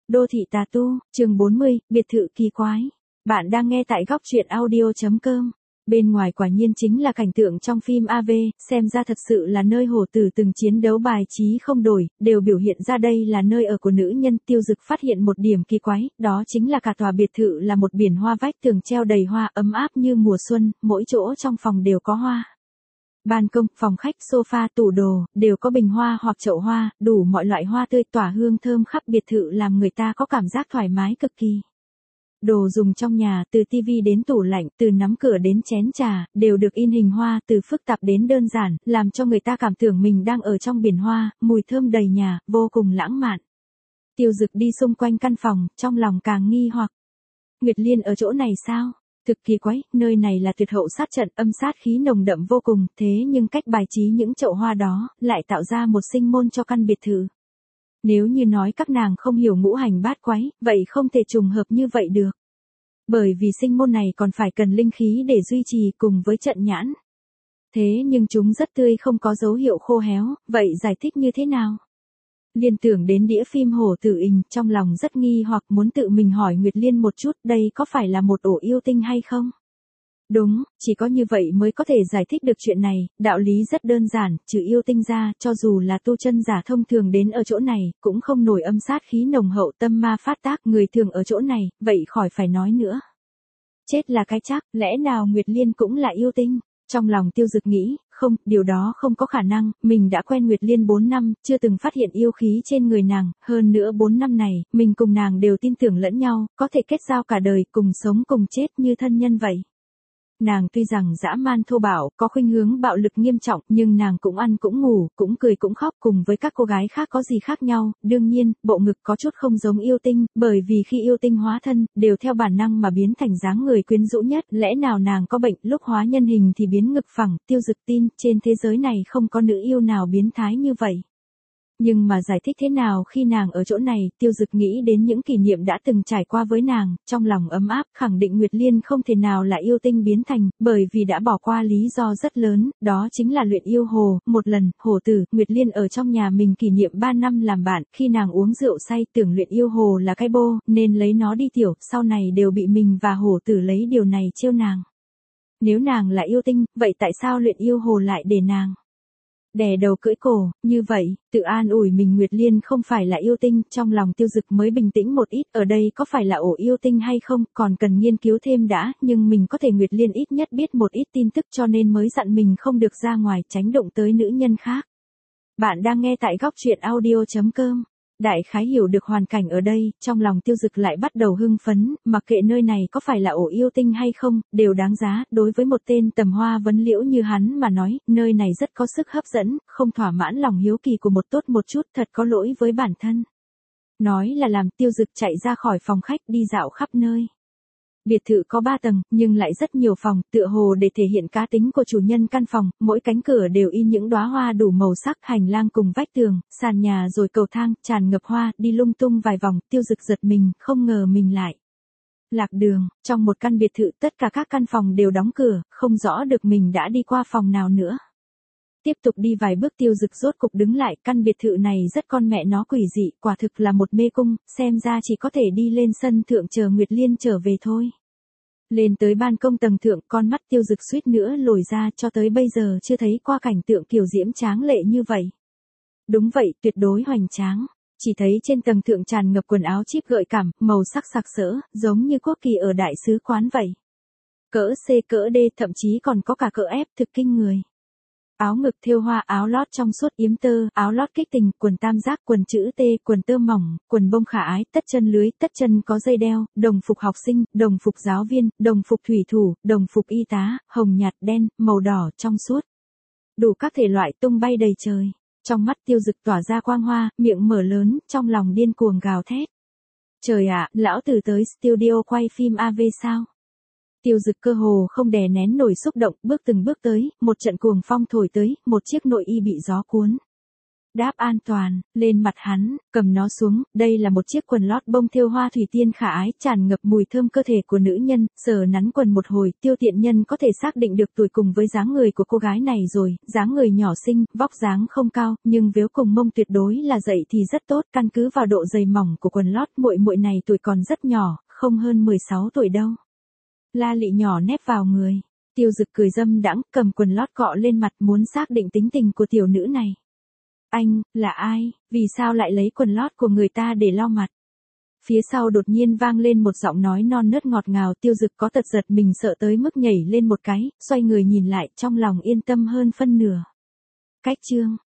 Đô thị tà tu, chương 40, biệt thự kỳ quái. Bạn đang nghe tại góc truyện audio.com. Bên ngoài quả nhiên chính là cảnh tượng trong phim AV, xem ra thật sự là nơi hổ tử từng chiến đấu bài trí không đổi, đều biểu hiện ra đây là nơi ở của nữ nhân. Tiêu Dực phát hiện một điểm kỳ quái, đó chính là cả tòa biệt thự là một biển hoa, vách tường treo đầy hoa ấm áp như mùa xuân, mỗi chỗ trong phòng đều có hoa. Ban công, phòng khách, sofa, tủ đồ, đều có bình hoa hoặc chậu hoa, đủ mọi loại hoa tươi tỏa hương thơm khắp biệt thự làm người ta có cảm giác thoải mái cực kỳ. Đồ dùng trong nhà, từ tivi đến tủ lạnh, từ nắm cửa đến chén trà, đều được in hình hoa, từ phức tạp đến đơn giản, làm cho người ta cảm tưởng mình đang ở trong biển hoa, mùi thơm đầy nhà, vô cùng lãng mạn. Tiêu Dực đi xung quanh căn phòng, trong lòng càng nghi hoặc. Nguyệt Liên ở chỗ này sao? Thực kỳ quái, nơi này là tuyệt hậu sát trận, âm sát khí nồng đậm vô cùng, thế nhưng cách bài trí những chậu hoa đó, lại tạo ra một sinh môn cho căn biệt thự. Nếu như nói các nàng không hiểu ngũ hành bát quái, vậy không thể trùng hợp như vậy được. Bởi vì sinh môn này còn phải cần linh khí để duy trì cùng với trận nhãn. Thế nhưng chúng rất tươi, không có dấu hiệu khô héo, vậy giải thích như thế nào? Liên tưởng đến đĩa phim Hổ Tử Ình, trong lòng rất nghi hoặc muốn tự mình hỏi Nguyệt Liên một chút, đây có phải là một ổ yêu tinh hay không? Đúng, chỉ có như vậy mới có thể giải thích được chuyện này, đạo lý rất đơn giản, trừ yêu tinh ra, cho dù là tu chân giả thông thường đến ở chỗ này, cũng không nổi âm sát khí nồng hậu, tâm ma phát tác, người thường ở chỗ này, vậy khỏi phải nói nữa. Chết là cái chắc, lẽ nào Nguyệt Liên cũng là yêu tinh? Trong lòng Tiêu Dực nghĩ, không, điều đó không có khả năng, mình đã quen Nguyệt Liên 4 năm, chưa từng phát hiện yêu khí trên người nàng, hơn nữa 4 năm này, mình cùng nàng đều tin tưởng lẫn nhau, có thể kết giao cả đời, cùng sống cùng chết như thân nhân vậy. Nàng tuy rằng dã man thô bạo, có khuynh hướng bạo lực nghiêm trọng, nhưng nàng cũng ăn cũng ngủ, cũng cười cũng khóc, cùng với các cô gái khác có gì khác nhau. Đương nhiên, bộ ngực có chút không giống yêu tinh, bởi vì khi yêu tinh hóa thân, đều theo bản năng mà biến thành dáng người quyến rũ nhất. Lẽ nào nàng có bệnh, lúc hóa nhân hình thì biến ngực phẳng? Tiêu Dực tin, trên thế giới này không có nữ yêu nào biến thái như vậy. Nhưng mà giải thích thế nào khi nàng ở chỗ này? Tiêu Dực nghĩ đến những kỷ niệm đã từng trải qua với nàng, trong lòng ấm áp, khẳng định Nguyệt Liên không thể nào là yêu tinh biến thành, bởi vì đã bỏ qua lý do rất lớn, đó chính là luyện yêu hồ. Một lần, Hổ Tử, Nguyệt Liên ở trong nhà mình kỷ niệm 3 năm làm bạn, khi nàng uống rượu say tưởng luyện yêu hồ là cái bô, nên lấy nó đi tiểu, sau này đều bị mình và Hổ Tử lấy điều này trêu nàng. Nếu nàng là yêu tinh, vậy tại sao luyện yêu hồ lại để nàng đè đầu cưỡi cổ, như vậy, tự an ủi mình Nguyệt Liên không phải là yêu tinh, trong lòng Tiêu Dực mới bình tĩnh một ít, ở đây có phải là ổ yêu tinh hay không, còn cần nghiên cứu thêm đã, nhưng mình có thể Nguyệt Liên ít nhất biết một ít tin tức cho nên mới dặn mình không được ra ngoài, tránh động tới nữ nhân khác. Bạn đang nghe tại góc truyện audio.com. Đại khái hiểu được hoàn cảnh ở đây, trong lòng Tiêu Dực lại bắt đầu hưng phấn, mặc kệ nơi này có phải là ổ yêu tinh hay không, đều đáng giá, đối với một tên tầm hoa vấn liễu như hắn mà nói, nơi này rất có sức hấp dẫn, không thỏa mãn lòng hiếu kỳ của một tốt một chút, thật có lỗi với bản thân. Nói là làm, Tiêu Dực chạy ra khỏi phòng khách đi dạo khắp nơi. Biệt thự có 3 tầng, nhưng lại rất nhiều phòng, tựa hồ để thể hiện cá tính của chủ nhân căn phòng, mỗi cánh cửa đều in những đóa hoa đủ màu sắc, hành lang cùng vách tường, sàn nhà rồi cầu thang, tràn ngập hoa, đi lung tung vài vòng, Tiêu Dực giật mình, không ngờ mình lại lạc đường, trong một căn biệt thự tất cả các căn phòng đều đóng cửa, không rõ được mình đã đi qua phòng nào nữa. Tiếp tục đi vài bước Tiêu Dực rốt cục đứng lại, căn biệt thự này rất con mẹ nó quỷ dị, quả thực là một mê cung, xem ra chỉ có thể đi lên sân thượng chờ Nguyệt Liên trở về thôi. Lên tới ban công tầng thượng, con mắt Tiêu Dực suýt nữa lồi ra, cho tới bây giờ chưa thấy qua cảnh tượng kiều diễm tráng lệ như vậy. Đúng vậy, tuyệt đối hoành tráng. Chỉ thấy trên tầng thượng tràn ngập quần áo chip gợi cảm, màu sắc sặc sỡ, giống như quốc kỳ ở đại sứ quán vậy. Cỡ C cỡ D, thậm chí còn có cả cỡ F, thực kinh người. Áo ngực thêu hoa, áo lót trong suốt yếm tơ, áo lót kích tình, quần tam giác, quần chữ T, quần tơ mỏng, quần bông khả ái, tất chân lưới, tất chân có dây đeo, đồng phục học sinh, đồng phục giáo viên, đồng phục thủy thủ, đồng phục y tá, hồng nhạt đen, màu đỏ trong suốt. Đủ các thể loại tung bay đầy trời. Trong mắt Tiêu Dực tỏa ra quang hoa, miệng mở lớn, trong lòng điên cuồng gào thét. Trời ạ, lão tử tới studio quay phim AV sao? Tiêu Dực cơ hồ không đè nén nổi xúc động, bước từng bước tới, một trận cuồng phong thổi tới, một chiếc nội y bị gió cuốn. Đáp an toàn, lên mặt hắn, cầm nó xuống, đây là một chiếc quần lót bông thêu hoa thủy tiên khả ái, tràn ngập mùi thơm cơ thể của nữ nhân, sờ nắn quần một hồi, Tiêu Tiện Nhân có thể xác định được tuổi cùng với dáng người của cô gái này rồi, dáng người nhỏ xinh, vóc dáng không cao, nhưng véo cùng mông tuyệt đối là dậy thì rất tốt, căn cứ vào độ dày mỏng của quần lót, muội muội này tuổi còn rất nhỏ, không hơn 16 tuổi đâu. La Lị nhỏ nép vào người. Tiêu Dực cười dâm đãng, cầm quần lót cọ lên mặt muốn xác định tính tình của tiểu nữ này. Anh, là ai, vì sao lại lấy quần lót của người ta để lau mặt? Phía sau đột nhiên vang lên một giọng nói non nớt ngọt ngào, Tiêu Dực có tật giật mình sợ tới mức nhảy lên một cái, xoay người nhìn lại trong lòng yên tâm hơn phân nửa. Cách chương